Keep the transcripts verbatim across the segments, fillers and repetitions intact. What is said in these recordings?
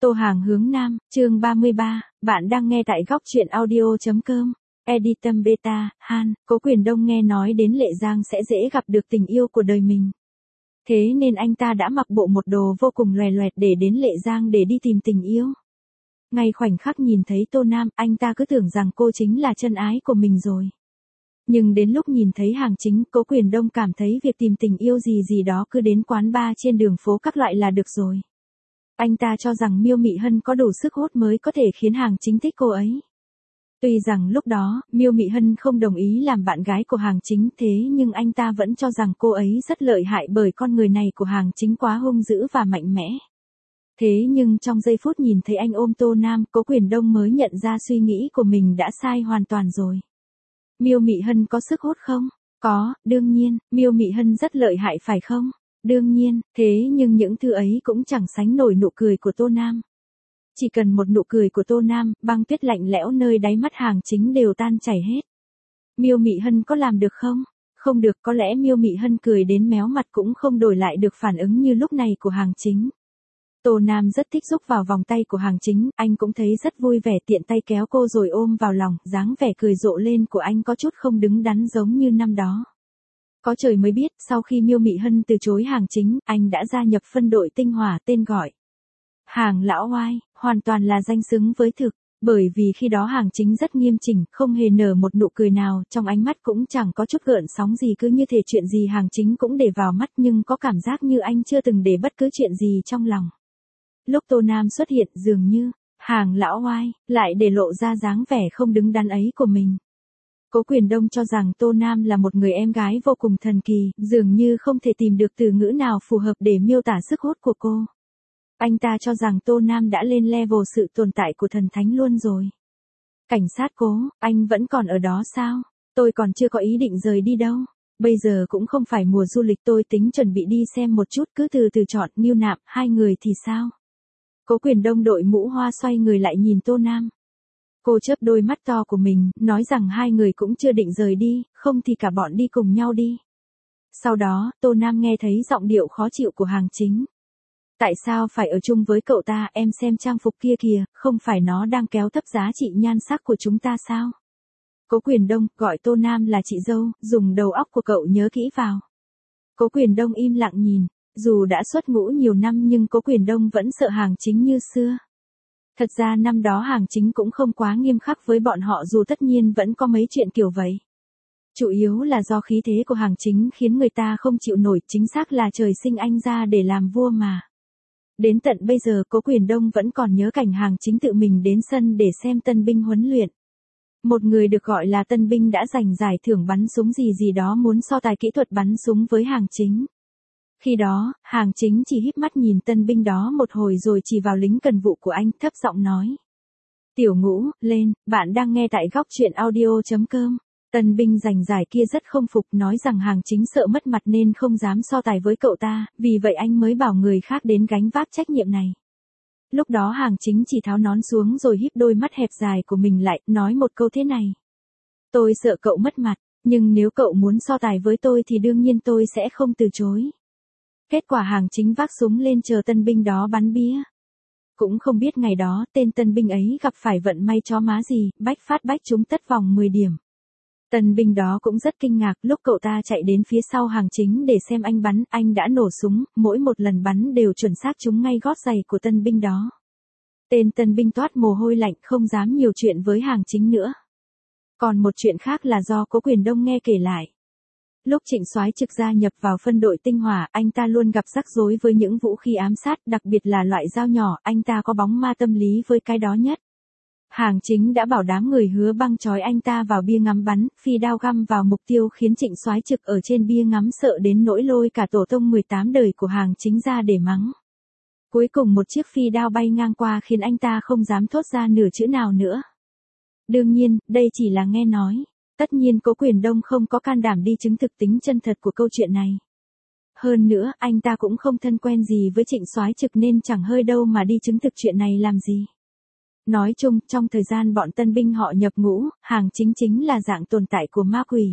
Tô Hàng hướng Nam, chương ba mươi ba, bạn đang nghe tại góc truyện audio.com. Editum Beta, Han, Cố Quyền Đông nghe nói đến Lệ Giang sẽ dễ gặp được tình yêu của đời mình. Thế nên anh ta đã mặc bộ một đồ vô cùng loè loẹt để đến Lệ Giang để đi tìm tình yêu. Ngay khoảnh khắc nhìn thấy Tô Nam, anh ta cứ tưởng rằng cô chính là chân ái của mình rồi. Nhưng đến lúc nhìn thấy Hàng Chính, Cố Quyền Đông cảm thấy việc tìm tình yêu gì gì đó cứ đến quán bar trên đường phố các loại là được rồi. Anh ta cho rằng Miêu Mị Hân có đủ sức hút mới có thể khiến Hàng Chính thích cô ấy. Tuy rằng lúc đó, Miêu Mị Hân không đồng ý làm bạn gái của Hàng Chính, thế nhưng anh ta vẫn cho rằng cô ấy rất lợi hại bởi con người này của Hàng Chính quá hung dữ và mạnh mẽ. Thế nhưng trong giây phút nhìn thấy anh ôm Tô Nam, Cố Quyền Đông mới nhận ra suy nghĩ của mình đã sai hoàn toàn rồi. Miêu Mị Hân có sức hút không? Có, đương nhiên, Miêu Mị Hân rất lợi hại phải không? Đương nhiên, thế nhưng những thứ ấy cũng chẳng sánh nổi nụ cười của Tô Nam. Chỉ cần một nụ cười của Tô Nam, băng tuyết lạnh lẽo nơi đáy mắt Hàng Chính đều tan chảy hết. Miêu Mị Hân có làm được không? Không được, có lẽ Miêu Mị Hân cười đến méo mặt cũng không đổi lại được phản ứng như lúc này của Hàng Chính. Tô Nam rất thích rúc vào vòng tay của Hàng Chính, anh cũng thấy rất vui vẻ tiện tay kéo cô rồi ôm vào lòng, dáng vẻ cười rộ lên của anh có chút không đứng đắn giống như năm đó. Có trời mới biết, sau khi Miêu Mị Hân từ chối Hàng Chính, anh đã gia nhập phân đội tinh hỏa tên gọi Hàng Lão Oai, hoàn toàn là danh xứng với thực, bởi vì khi đó Hàng Chính rất nghiêm chỉnh, không hề nở một nụ cười nào, trong ánh mắt cũng chẳng có chút gợn sóng gì, cứ như thể chuyện gì Hàng Chính cũng để vào mắt, nhưng có cảm giác như anh chưa từng để bất cứ chuyện gì trong lòng. Lúc Tô Nam xuất hiện, dường như Hàng Lão Oai lại để lộ ra dáng vẻ không đứng đắn ấy của mình. Cố Quyền Đông cho rằng Tô Nam là một người em gái vô cùng thần kỳ, dường như không thể tìm được từ ngữ nào phù hợp để miêu tả sức hút của cô. Anh ta cho rằng Tô Nam đã lên level sự tồn tại của thần thánh luôn rồi. Cảnh sát Cố, anh vẫn còn ở đó sao? Tôi còn chưa có ý định rời đi đâu. Bây giờ cũng không phải mùa du lịch, tôi tính chuẩn bị đi xem một chút, cứ từ từ chọn. Nghiêu Nạm, hai người thì sao? Cố Quyền Đông đội mũ hoa xoay người lại nhìn Tô Nam. Cô chớp đôi mắt to của mình, nói rằng hai người cũng chưa định rời đi, không thì cả bọn đi cùng nhau đi. Sau đó, Tô Nam nghe thấy giọng điệu khó chịu của Hàng Chính. Tại sao phải ở chung với cậu ta, em xem trang phục kia kìa, không phải nó đang kéo thấp giá trị nhan sắc của chúng ta sao? Cố Quyền Đông, gọi Tô Nam là chị dâu, dùng đầu óc của cậu nhớ kỹ vào. Cố Quyền Đông im lặng nhìn, dù đã xuất ngũ nhiều năm nhưng Cố Quyền Đông vẫn sợ Hàng Chính như xưa. Thật ra năm đó Hàng Chính cũng không quá nghiêm khắc với bọn họ, dù tất nhiên vẫn có mấy chuyện kiểu vậy. Chủ yếu là do khí thế của Hàng Chính khiến người ta không chịu nổi, chính xác là trời sinh anh ra để làm vua mà. Đến tận bây giờ Cố Quyền Đông vẫn còn nhớ cảnh Hàng Chính tự mình đến sân để xem tân binh huấn luyện. Một người được gọi là tân binh đã giành giải thưởng bắn súng gì gì đó muốn so tài kỹ thuật bắn súng với Hàng Chính. Khi đó, Hàng Chính chỉ híp mắt nhìn tân binh đó một hồi rồi chỉ vào lính cần vụ của anh, thấp giọng nói. Tiểu Ngũ, lên, bạn đang nghe tại góc truyện audio.com. Tân binh giành giải kia rất không phục, nói rằng Hàng Chính sợ mất mặt nên không dám so tài với cậu ta, vì vậy anh mới bảo người khác đến gánh vác trách nhiệm này. Lúc đó Hàng Chính chỉ tháo nón xuống rồi híp đôi mắt hẹp dài của mình lại, nói một câu thế này. Tôi sợ cậu mất mặt, nhưng nếu cậu muốn so tài với tôi thì đương nhiên tôi sẽ không từ chối. Kết quả Hàng Chính vác súng lên chờ tân binh đó bắn bia. Cũng không biết ngày đó tên tân binh ấy gặp phải vận may chó má gì, bách phát bách trúng tất vòng mười điểm. Tân binh đó cũng rất kinh ngạc, lúc cậu ta chạy đến phía sau Hàng Chính để xem anh bắn, anh đã nổ súng, mỗi một lần bắn đều chuẩn xác trúng ngay gót giày của tân binh đó. Tên tân binh toát mồ hôi lạnh, không dám nhiều chuyện với Hàng Chính nữa. Còn một chuyện khác là do Cố Quyền Đông nghe kể lại. Lúc Trịnh Soái Trực gia nhập vào phân đội tinh hỏa, anh ta luôn gặp rắc rối với những vũ khí ám sát, đặc biệt là loại dao nhỏ, anh ta có bóng ma tâm lý với cái đó nhất. Hàng Chính đã bảo đám người Hứa Băng trói anh ta vào bia ngắm bắn, phi đao găm vào mục tiêu khiến Trịnh Soái Trực ở trên bia ngắm sợ đến nỗi lôi cả tổ tông mười tám đời của Hàng Chính ra để mắng. Cuối cùng một chiếc phi đao bay ngang qua khiến anh ta không dám thốt ra nửa chữ nào nữa. Đương nhiên, đây chỉ là nghe nói. Tất nhiên Cố Quyền Đông không có can đảm đi chứng thực tính chân thật của câu chuyện này. Hơn nữa, anh ta cũng không thân quen gì với Trịnh Soái Trực nên chẳng hơi đâu mà đi chứng thực chuyện này làm gì. Nói chung, trong thời gian bọn tân binh họ nhập ngũ, Hàng Chính chính là dạng tồn tại của ma quỷ.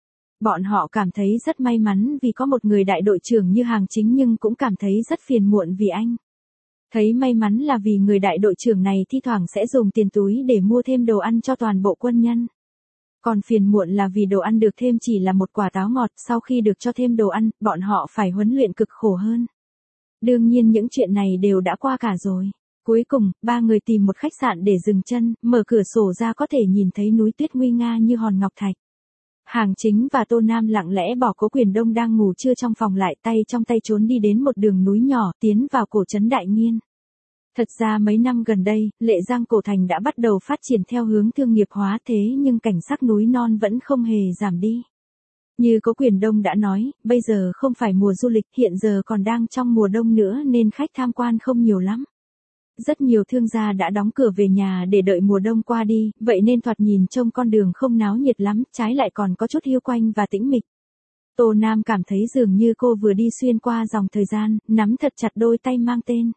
Bọn họ cảm thấy rất may mắn vì có một người đại đội trưởng như Hàng Chính, nhưng cũng cảm thấy rất phiền muộn vì anh. Thấy may mắn là vì người đại đội trưởng này thi thoảng sẽ dùng tiền túi để mua thêm đồ ăn cho toàn bộ quân nhân. Còn phiền muộn là vì đồ ăn được thêm chỉ là một quả táo ngọt, sau khi được cho thêm đồ ăn, bọn họ phải huấn luyện cực khổ hơn. Đương nhiên những chuyện này đều đã qua cả rồi. Cuối cùng, ba người tìm một khách sạn để dừng chân, mở cửa sổ ra có thể nhìn thấy núi tuyết nguy nga như hòn ngọc thạch. Hàng Chính và Tô Nam lặng lẽ bỏ Cố Quyền Đông đang ngủ trưa trong phòng lại, tay trong tay trốn đi đến một đường núi nhỏ, tiến vào cổ trấn Đại Nghiên. Thật ra mấy năm gần đây, Lệ Giang cổ thành đã bắt đầu phát triển theo hướng thương nghiệp hóa, thế nhưng cảnh sắc núi non vẫn không hề giảm đi. Như Cố Quyền Đông đã nói, bây giờ không phải mùa du lịch, hiện giờ còn đang trong mùa đông nữa nên khách tham quan không nhiều lắm. Rất nhiều thương gia đã đóng cửa về nhà để đợi mùa đông qua đi, vậy nên thoạt nhìn trông con đường không náo nhiệt lắm, trái lại còn có chút hiu quạnh và tĩnh mịch. Tô Nam cảm thấy dường như cô vừa đi xuyên qua dòng thời gian, nắm thật chặt đôi tay mang tên.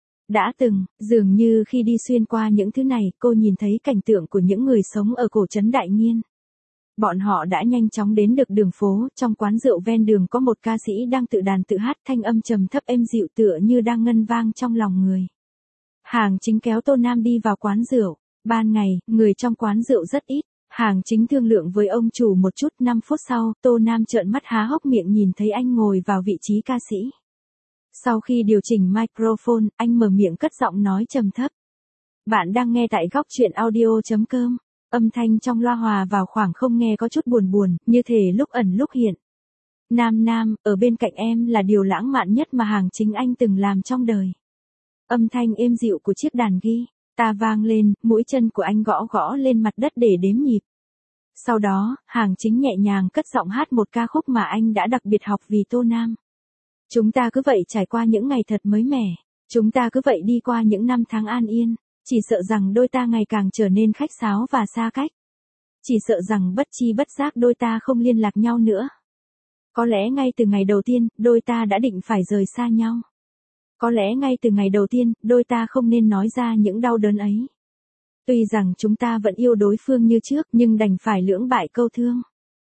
Đã từng, dường như khi đi xuyên qua những thứ này, cô nhìn thấy cảnh tượng của những người sống ở cổ trấn Đại Nghiên. Bọn họ đã nhanh chóng đến được đường phố, trong quán rượu ven đường có một ca sĩ đang tự đàn tự hát, thanh âm trầm thấp êm dịu tựa như đang ngân vang trong lòng người. Hàng Chính kéo Tô Nam đi vào quán rượu. Ban ngày, người trong quán rượu rất ít. Hàng Chính thương lượng với ông chủ một chút, năm phút sau, Tô Nam trợn mắt há hốc miệng nhìn thấy anh ngồi vào vị trí ca sĩ. Sau khi điều chỉnh microphone, anh mở miệng cất giọng nói trầm thấp. Bạn đang nghe tại góc truyện audio chấm com. Âm thanh trong loa hòa vào khoảng không nghe có chút buồn buồn, như thể lúc ẩn lúc hiện. Nam Nam, ở bên cạnh em là điều lãng mạn nhất mà Hàng Chính anh từng làm trong đời. Âm thanh êm dịu của chiếc đàn guitar vang lên, mũi chân của anh gõ gõ lên mặt đất để đếm nhịp. Sau đó, Hàng Chính nhẹ nhàng cất giọng hát một ca khúc mà anh đã đặc biệt học vì Tô Nam. Chúng ta cứ vậy trải qua những ngày thật mới mẻ. Chúng ta cứ vậy đi qua những năm tháng an yên. Chỉ sợ rằng đôi ta ngày càng trở nên khách sáo và xa cách. Chỉ sợ rằng bất chi bất giác đôi ta không liên lạc nhau nữa. Có lẽ ngay từ ngày đầu tiên, đôi ta đã định phải rời xa nhau. Có lẽ ngay từ ngày đầu tiên, đôi ta không nên nói ra những đau đớn ấy. Tuy rằng chúng ta vẫn yêu đối phương như trước, nhưng đành phải lưỡng bại câu thương.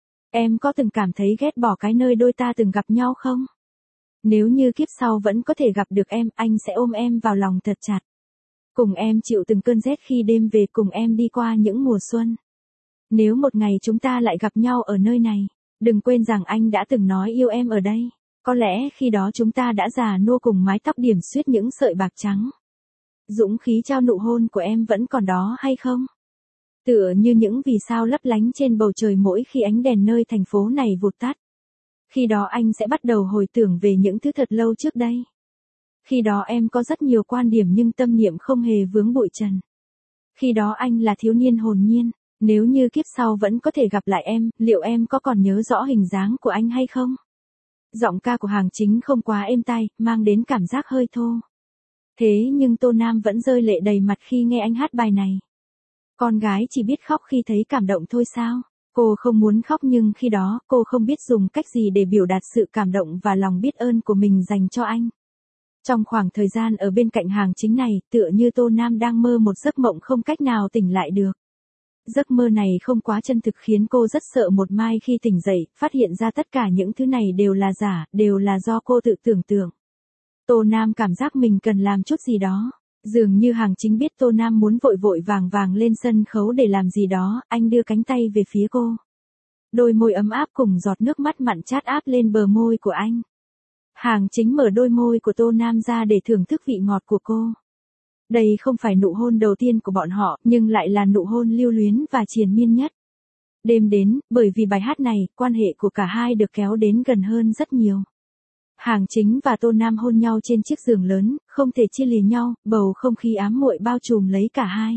Em có từng cảm thấy ghét bỏ cái nơi đôi ta từng gặp nhau không? Nếu như kiếp sau vẫn có thể gặp được em, anh sẽ ôm em vào lòng thật chặt. Cùng em chịu từng cơn rét khi đêm về, cùng em đi qua những mùa xuân. Nếu một ngày chúng ta lại gặp nhau ở nơi này, đừng quên rằng anh đã từng nói yêu em ở đây. Có lẽ khi đó chúng ta đã già nua cùng mái tóc điểm xuyết những sợi bạc trắng. Dũng khí trao nụ hôn của em vẫn còn đó hay không? Tựa như những vì sao lấp lánh trên bầu trời mỗi khi ánh đèn nơi thành phố này vụt tắt. Khi đó anh sẽ bắt đầu hồi tưởng về những thứ thật lâu trước đây. Khi đó em có rất nhiều quan điểm nhưng tâm niệm không hề vướng bụi trần. Khi đó anh là thiếu niên hồn nhiên. Nếu như kiếp sau vẫn có thể gặp lại em, liệu em có còn nhớ rõ hình dáng của anh hay không? Giọng ca của Hàng Chính không quá êm tai, mang đến cảm giác hơi thô. Thế nhưng Tô Nam vẫn rơi lệ đầy mặt khi nghe anh hát bài này. Con gái chỉ biết khóc khi thấy cảm động thôi sao? Cô không muốn khóc nhưng khi đó, cô không biết dùng cách gì để biểu đạt sự cảm động và lòng biết ơn của mình dành cho anh. Trong khoảng thời gian ở bên cạnh Hàng Chính này, tựa như Tô Nam đang mơ một giấc mộng không cách nào tỉnh lại được. Giấc mơ này không quá chân thực khiến cô rất sợ một mai khi tỉnh dậy, phát hiện ra tất cả những thứ này đều là giả, đều là do cô tự tưởng tượng. Tô Nam cảm giác mình cần làm chút gì đó. Dường như Hàng Chính biết Tô Nam muốn vội vội vàng vàng lên sân khấu để làm gì đó, anh đưa cánh tay về phía cô. Đôi môi ấm áp cùng giọt nước mắt mặn chát áp lên bờ môi của anh. Hàng Chính mở đôi môi của Tô Nam ra để thưởng thức vị ngọt của cô. Đây không phải nụ hôn đầu tiên của bọn họ, nhưng lại là nụ hôn lưu luyến và triền miên nhất. Đêm đến, bởi vì bài hát này, quan hệ của cả hai được kéo đến gần hơn rất nhiều. Hàng Chính và Tô Nam hôn nhau trên chiếc giường lớn, không thể chia lìa nhau, bầu không khí ám muội bao trùm lấy cả hai.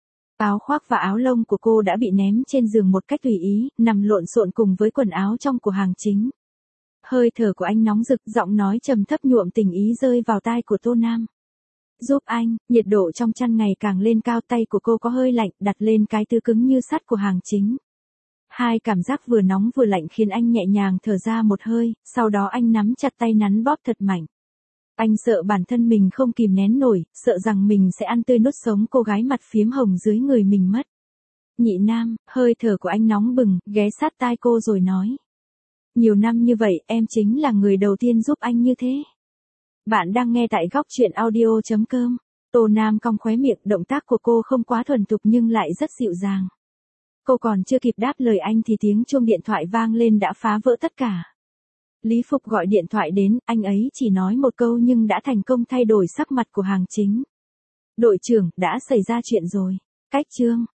Áo khoác và áo lông của cô đã bị ném trên giường một cách tùy ý, nằm lộn xộn cùng với quần áo trong của Hàng Chính. Hơi thở của anh nóng rực, giọng nói trầm thấp nhuộm tình ý rơi vào tai của Tô Nam. Giúp anh, nhiệt độ trong chăn ngày càng lên cao, tay của cô có hơi lạnh, đặt lên cái thứ cứng như sắt của Hàng Chính. Hai cảm giác vừa nóng vừa lạnh khiến anh nhẹ nhàng thở ra một hơi, sau đó anh nắm chặt tay nắn bóp thật mạnh. Anh sợ bản thân mình không kìm nén nổi, sợ rằng mình sẽ ăn tươi nuốt sống cô gái mặt phiếm hồng dưới người mình mất. Nhị Nam, hơi thở của anh nóng bừng, ghé sát tai cô rồi nói. Nhiều năm như vậy, em chính là người đầu tiên giúp anh như thế. Bạn đang nghe tại góc chuyện audio chấm com. Tô Nam cong khóe miệng, động tác của cô không quá thuần thục nhưng lại rất dịu dàng. Cô còn chưa kịp đáp lời anh thì tiếng chuông điện thoại vang lên đã phá vỡ tất cả. Lý Phục gọi điện thoại đến, anh ấy chỉ nói một câu nhưng đã thành công thay đổi sắc mặt của Hàng Chính. Đội trưởng, đã xảy ra chuyện rồi. Cách Trương,